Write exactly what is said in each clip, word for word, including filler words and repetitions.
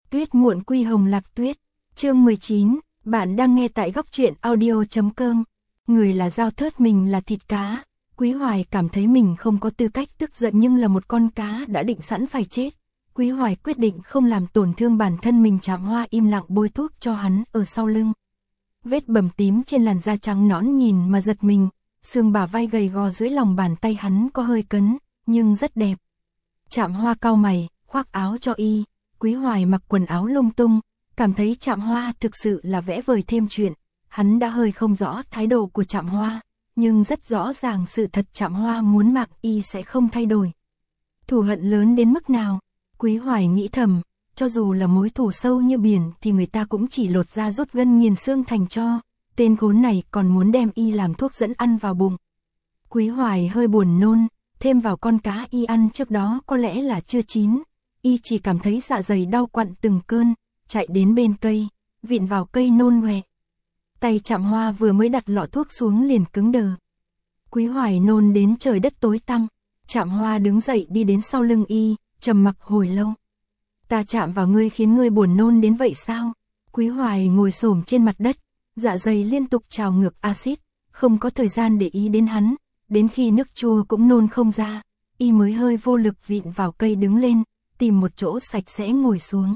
Tuyết muộn quy hồng lạc tuyết. Chương mười chín, bạn đang nghe tại góc truyện audio chấm com. Người là dao thớt, mình là thịt cá. Quý Hoài cảm thấy mình không có tư cách tức giận, nhưng là một con cá đã định sẵn phải chết. Quý Hoài quyết định không làm tổn thương bản thân mình. Trạm Hoa im lặng bôi thuốc cho hắn ở sau lưng. Vết bầm tím trên làn da trắng nõn nhìn mà giật mình, xương bả vai gầy gò dưới lòng bàn tay hắn có hơi cấn, nhưng rất đẹp. Trạm Hoa cau mày, khoác áo cho y. Quý Hoài mặc quần áo lung tung, cảm thấy Trạm Hoa thực sự là vẽ vời thêm chuyện. Hắn đã hơi không rõ thái độ của Trạm Hoa, nhưng rất rõ ràng sự thật Trạm Hoa muốn mặc y sẽ không thay đổi. Thù hận lớn đến mức nào? Quý Hoài nghĩ thầm, cho dù là mối thù sâu như biển thì người ta cũng chỉ lột da rút gân nghiền xương thành tro. Tên khốn này còn muốn đem y làm thuốc dẫn ăn vào bụng. Quý Hoài hơi buồn nôn, thêm vào con cá y ăn trước đó có lẽ là chưa chín. Y chỉ cảm thấy dạ dày đau quặn từng cơn, chạy đến bên cây, vịn vào cây nôn hoẹ. Tay Trạm Hoa vừa mới đặt lọ thuốc xuống liền cứng đờ. Quý Hoài nôn đến trời đất tối tăm. Trạm Hoa đứng dậy đi đến sau lưng y, trầm mặc hồi lâu. Ta chạm vào ngươi khiến ngươi buồn nôn đến vậy sao? Quý Hoài ngồi xổm trên mặt đất, dạ dày liên tục trào ngược axit, không có thời gian để ý đến hắn, đến khi nước chua cũng nôn không ra, y mới hơi vô lực vịn vào cây đứng lên, tìm một chỗ sạch sẽ ngồi xuống.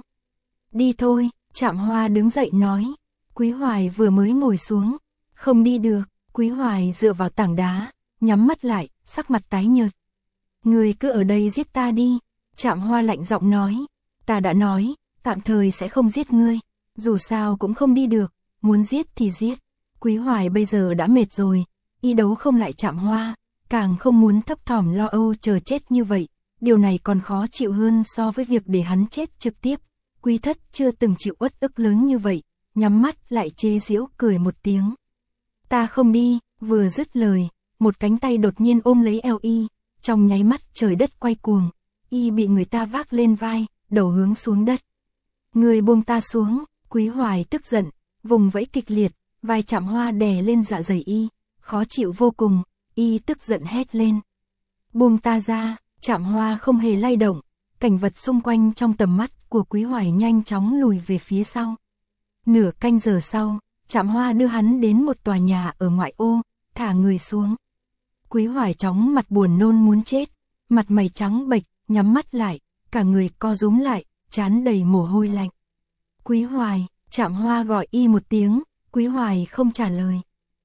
Đi thôi, Trạm Hoa đứng dậy nói. Quý Hoài vừa mới ngồi xuống, không đi được. Quý Hoài dựa vào tảng đá, nhắm mắt lại, sắc mặt tái nhợt. Ngươi cứ ở đây giết ta đi. Trạm Hoa lạnh giọng nói. Ta đã nói, tạm thời sẽ không giết ngươi, dù sao cũng không đi được, muốn giết thì giết. Quý Hoài bây giờ đã mệt rồi, y đấu không lại Trạm Hoa, càng không muốn thấp thỏm lo âu chờ chết như vậy. Điều này còn khó chịu hơn so với việc để hắn chết trực tiếp. Quý Thất chưa từng chịu uất ức lớn như vậy, nhắm mắt lại chế giễu cười một tiếng. Ta không đi. Vừa dứt lời, một cánh tay đột nhiên ôm lấy eo y, trong nháy mắt trời đất quay cuồng, y bị người ta vác lên vai, đầu hướng xuống đất. Người buông ta xuống. Quý Hoài tức giận, vùng vẫy kịch liệt, vai Trạm Hoa đè lên dạ dày y, khó chịu vô cùng, y tức giận hét lên. Buông ta ra. Trạm Hoa không hề lay động, cảnh vật xung quanh trong tầm mắt của Quý Hoài nhanh chóng lùi về phía sau. Nửa canh giờ sau, Trạm Hoa đưa hắn đến một tòa nhà ở ngoại ô, thả người xuống. Quý Hoài chóng mặt buồn nôn muốn chết, mặt mày trắng bệch, nhắm mắt lại, cả người co rúm lại, trán đầy mồ hôi lạnh. Quý Hoài, Trạm Hoa gọi y một tiếng, Quý Hoài không trả lời.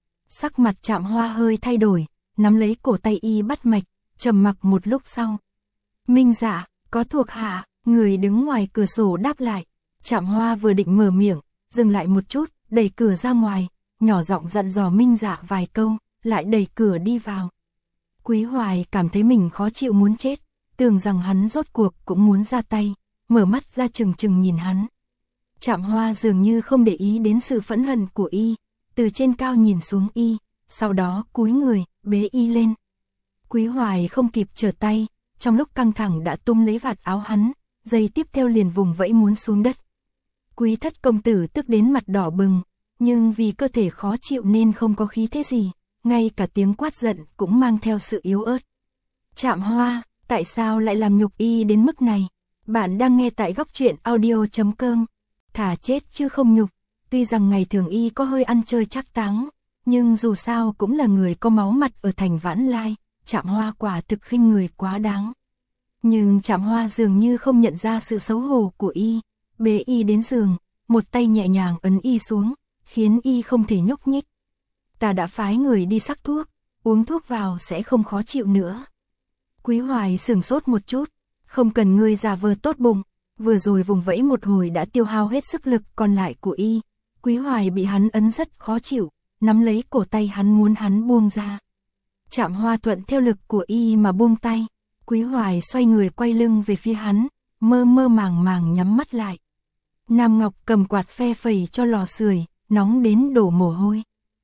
Sắc mặt Trạm Hoa hơi thay đổi, nắm lấy cổ tay y bắt mạch, trầm mặc một lúc sau. Minh Dạ, có thuộc hạ. Người đứng ngoài cửa sổ đáp lại. Trạm Hoa vừa định mở miệng, dừng lại một chút, đẩy cửa ra ngoài, nhỏ giọng dặn dò Minh Dạ vài câu, lại đẩy cửa đi vào. Quý Hoài cảm thấy mình khó chịu muốn chết, tưởng rằng hắn rốt cuộc cũng muốn ra tay, mở mắt ra chừng chừng nhìn hắn. Trạm Hoa dường như không để ý đến sự phẫn hận của y, từ trên cao nhìn xuống y, sau đó cúi người, bế y lên. Quý Hoài không kịp trở tay, trong lúc căng thẳng đã tung lấy vạt áo hắn, giây tiếp theo liền vùng vẫy muốn xuống đất. Quý Thất công tử tức đến mặt đỏ bừng, nhưng vì cơ thể khó chịu nên không có khí thế gì, ngay cả tiếng quát giận cũng mang theo sự yếu ớt. Trạm Hoa, tại sao lại làm nhục y đến mức này? Bạn đang nghe tại góc truyện audio chấm com. Thả chết chứ không nhục. Tuy rằng ngày thường y có hơi ăn chơi trác táng, nhưng dù sao cũng là người có máu mặt ở thành Vãn Lai. Trạm Hoa quả thực khinh người quá đáng. Nhưng Trạm Hoa dường như không nhận ra sự xấu hổ của y, bế y đến giường, một tay nhẹ nhàng ấn y xuống, khiến y không thể nhúc nhích. Ta đã phái người đi sắc thuốc, uống thuốc vào sẽ không khó chịu nữa. Quý Hoài sửng sốt một chút, không cần ngươi giả vờ tốt bụng, vừa rồi vùng vẫy một hồi đã tiêu hao hết sức lực còn lại của y. Quý Hoài bị hắn ấn rất khó chịu, nắm lấy cổ tay hắn muốn hắn buông ra. Trạm Hoa thuận theo lực của y mà buông tay. Quý Hoài xoay người quay lưng về phía hắn, mơ mơ màng màng nhắm mắt lại. Nam Ngọc cầm quạt phe phẩy cho lò sưởi, nóng đến đổ mồ hôi.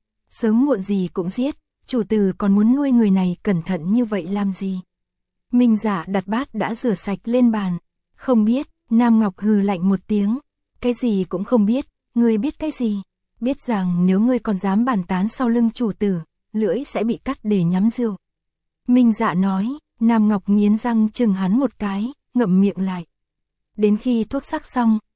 Sớm muộn gì cũng giết, chủ tử còn muốn nuôi người này cẩn thận như vậy làm gì? Minh Dạ đặt bát đã rửa sạch lên bàn. Không biết. Nam Ngọc hừ lạnh một tiếng. Cái gì cũng không biết. Ngươi biết cái gì? Biết rằng nếu ngươi còn dám bàn tán sau lưng chủ tử, lưỡi sẽ bị cắt để nhắm rượu. Minh Dạ nói. Nam Ngọc nghiến răng chừng hắn một cái, ngậm miệng lại. Đến khi thuốc sắc xong,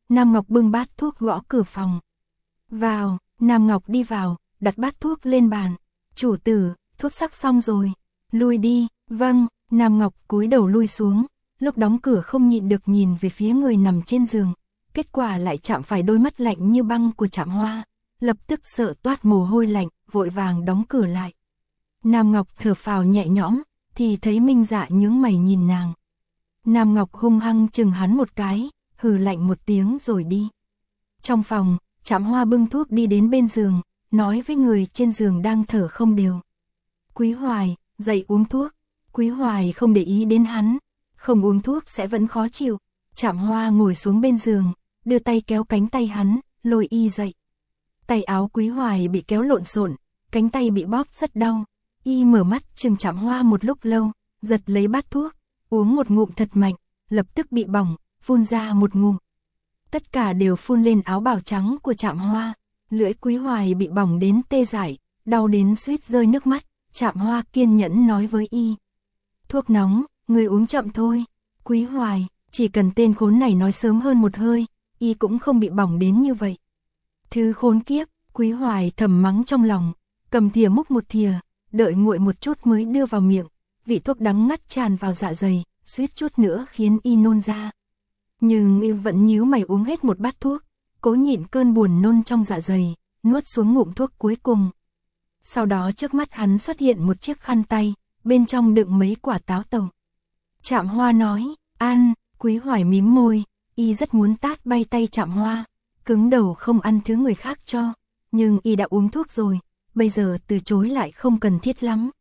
Nam Ngọc bưng bát thuốc gõ cửa phòng. Vào, Nam Ngọc đi vào, đặt bát thuốc lên bàn. Chủ tử, thuốc sắc xong rồi. Lui đi, vâng, Nam Ngọc cúi đầu lui xuống. Lúc đóng cửa không nhịn được nhìn về phía người nằm trên giường. Kết quả lại chạm phải đôi mắt lạnh như băng của Trạm Hoa. Lập tức sợ toát mồ hôi lạnh, vội vàng đóng cửa lại. Nam Ngọc thở phào nhẹ nhõm, thì thấy Minh Dạ nhướng mày nhìn nàng. Nam Ngọc hung hăng chừng hắn một cái, hừ lạnh một tiếng rồi đi. Trong phòng, Trạm Hoa bưng thuốc đi đến bên giường, nói với người trên giường đang thở không đều. Quý Hoài, dậy uống thuốc. Quý Hoài không để ý đến hắn, không uống thuốc sẽ vẫn khó chịu. Trạm Hoa ngồi xuống bên giường, đưa tay kéo cánh tay hắn, lôi y dậy. Tay áo Quý Hoài bị kéo lộn xộn, cánh tay bị bóp rất đau. Y mở mắt chừng Trạm Hoa một lúc lâu, giật lấy bát thuốc, uống một ngụm thật mạnh, lập tức bị bỏng, phun ra một ngụm. Tất cả đều phun lên áo bào trắng của Trạm Hoa. Lưỡi Quý Hoài bị bỏng đến tê dại, đau đến suýt rơi nước mắt. Trạm Hoa kiên nhẫn nói với y. Thuốc nóng, người uống chậm thôi. Quý Hoài, chỉ cần tên khốn này nói sớm hơn một hơi, y cũng không bị bỏng đến như vậy. Thứ khốn kiếp, Quý Hoài thầm mắng trong lòng, cầm thìa múc một thìa, đợi nguội một chút mới đưa vào miệng. Vị thuốc đắng ngắt tràn vào dạ dày, suýt chút nữa khiến y nôn ra. Nhưng y vẫn nhíu mày uống hết một bát thuốc, cố nhịn cơn buồn nôn trong dạ dày, nuốt xuống ngụm thuốc cuối cùng. Sau đó trước mắt hắn xuất hiện một chiếc khăn tay, bên trong đựng mấy quả táo tàu. Trạm Hoa nói, ăn. Quý Hoài mím môi, y rất muốn tát bay tay Trạm Hoa, cứng đầu không ăn thứ người khác cho, nhưng y đã uống thuốc rồi, bây giờ từ chối lại không cần thiết lắm.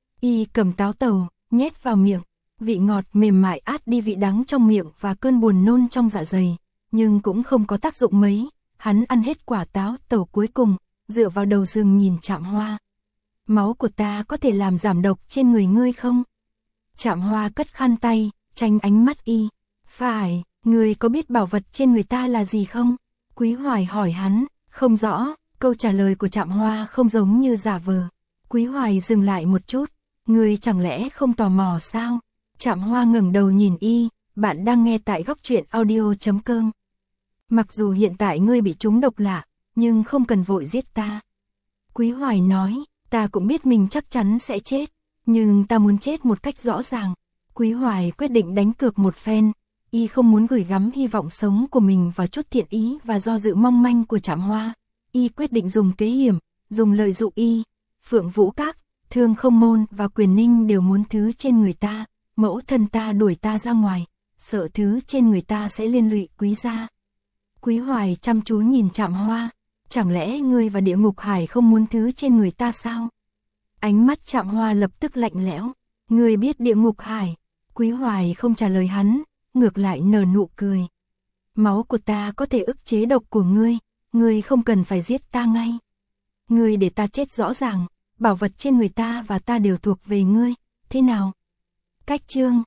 Y cầm táo tàu, nhét vào miệng, vị ngọt mềm mại át đi vị đắng trong miệng và cơn buồn nôn trong dạ dày, nhưng cũng không có tác dụng mấy. Hắn ăn hết quả táo tàu cuối cùng, dựa vào đầu giường nhìn Trạm Hoa. Máu của ta có thể làm giảm độc trên người ngươi không? Trạm Hoa cất khăn tay, tránh ánh mắt y. Phải, ngươi có biết bảo vật trên người ta là gì không? Quý Hoài hỏi hắn, không rõ, câu trả lời của Trạm Hoa không giống như giả vờ. Quý Hoài dừng lại một chút, ngươi chẳng lẽ không tò mò sao? Trạm Hoa ngẩng đầu nhìn y, bạn đang nghe tại góc truyện audio chấm com. Mặc dù hiện tại ngươi bị trúng độc lạ, nhưng không cần vội giết ta. Quý Hoài nói, ta cũng biết mình chắc chắn sẽ chết, nhưng ta muốn chết một cách rõ ràng. Quý Hoài quyết định đánh cược một phen, y không muốn gửi gắm hy vọng sống của mình vào chút thiện ý và do dự mong manh của Trạm Hoa. Y quyết định dùng kế hiểm, dùng lợi dụ y. Phượng Vũ Các, Thương Không Môn và Quyền Ninh đều muốn thứ trên người ta, mẫu thân ta đuổi ta ra ngoài, sợ thứ trên người ta sẽ liên lụy Quý gia. Quý Hoài chăm chú nhìn Trạm Hoa, chẳng lẽ ngươi và Địa Ngục Hải không muốn thứ trên người ta sao? Ánh mắt Trạm Hoa lập tức lạnh lẽo, ngươi biết Địa Ngục Hải? Quý Hoài không trả lời hắn, ngược lại nở nụ cười. Máu của ta có thể ức chế độc của ngươi, ngươi không cần phải giết ta ngay. Ngươi để ta chết rõ ràng, bảo vật trên người ta và ta đều thuộc về ngươi, thế nào? Cách chương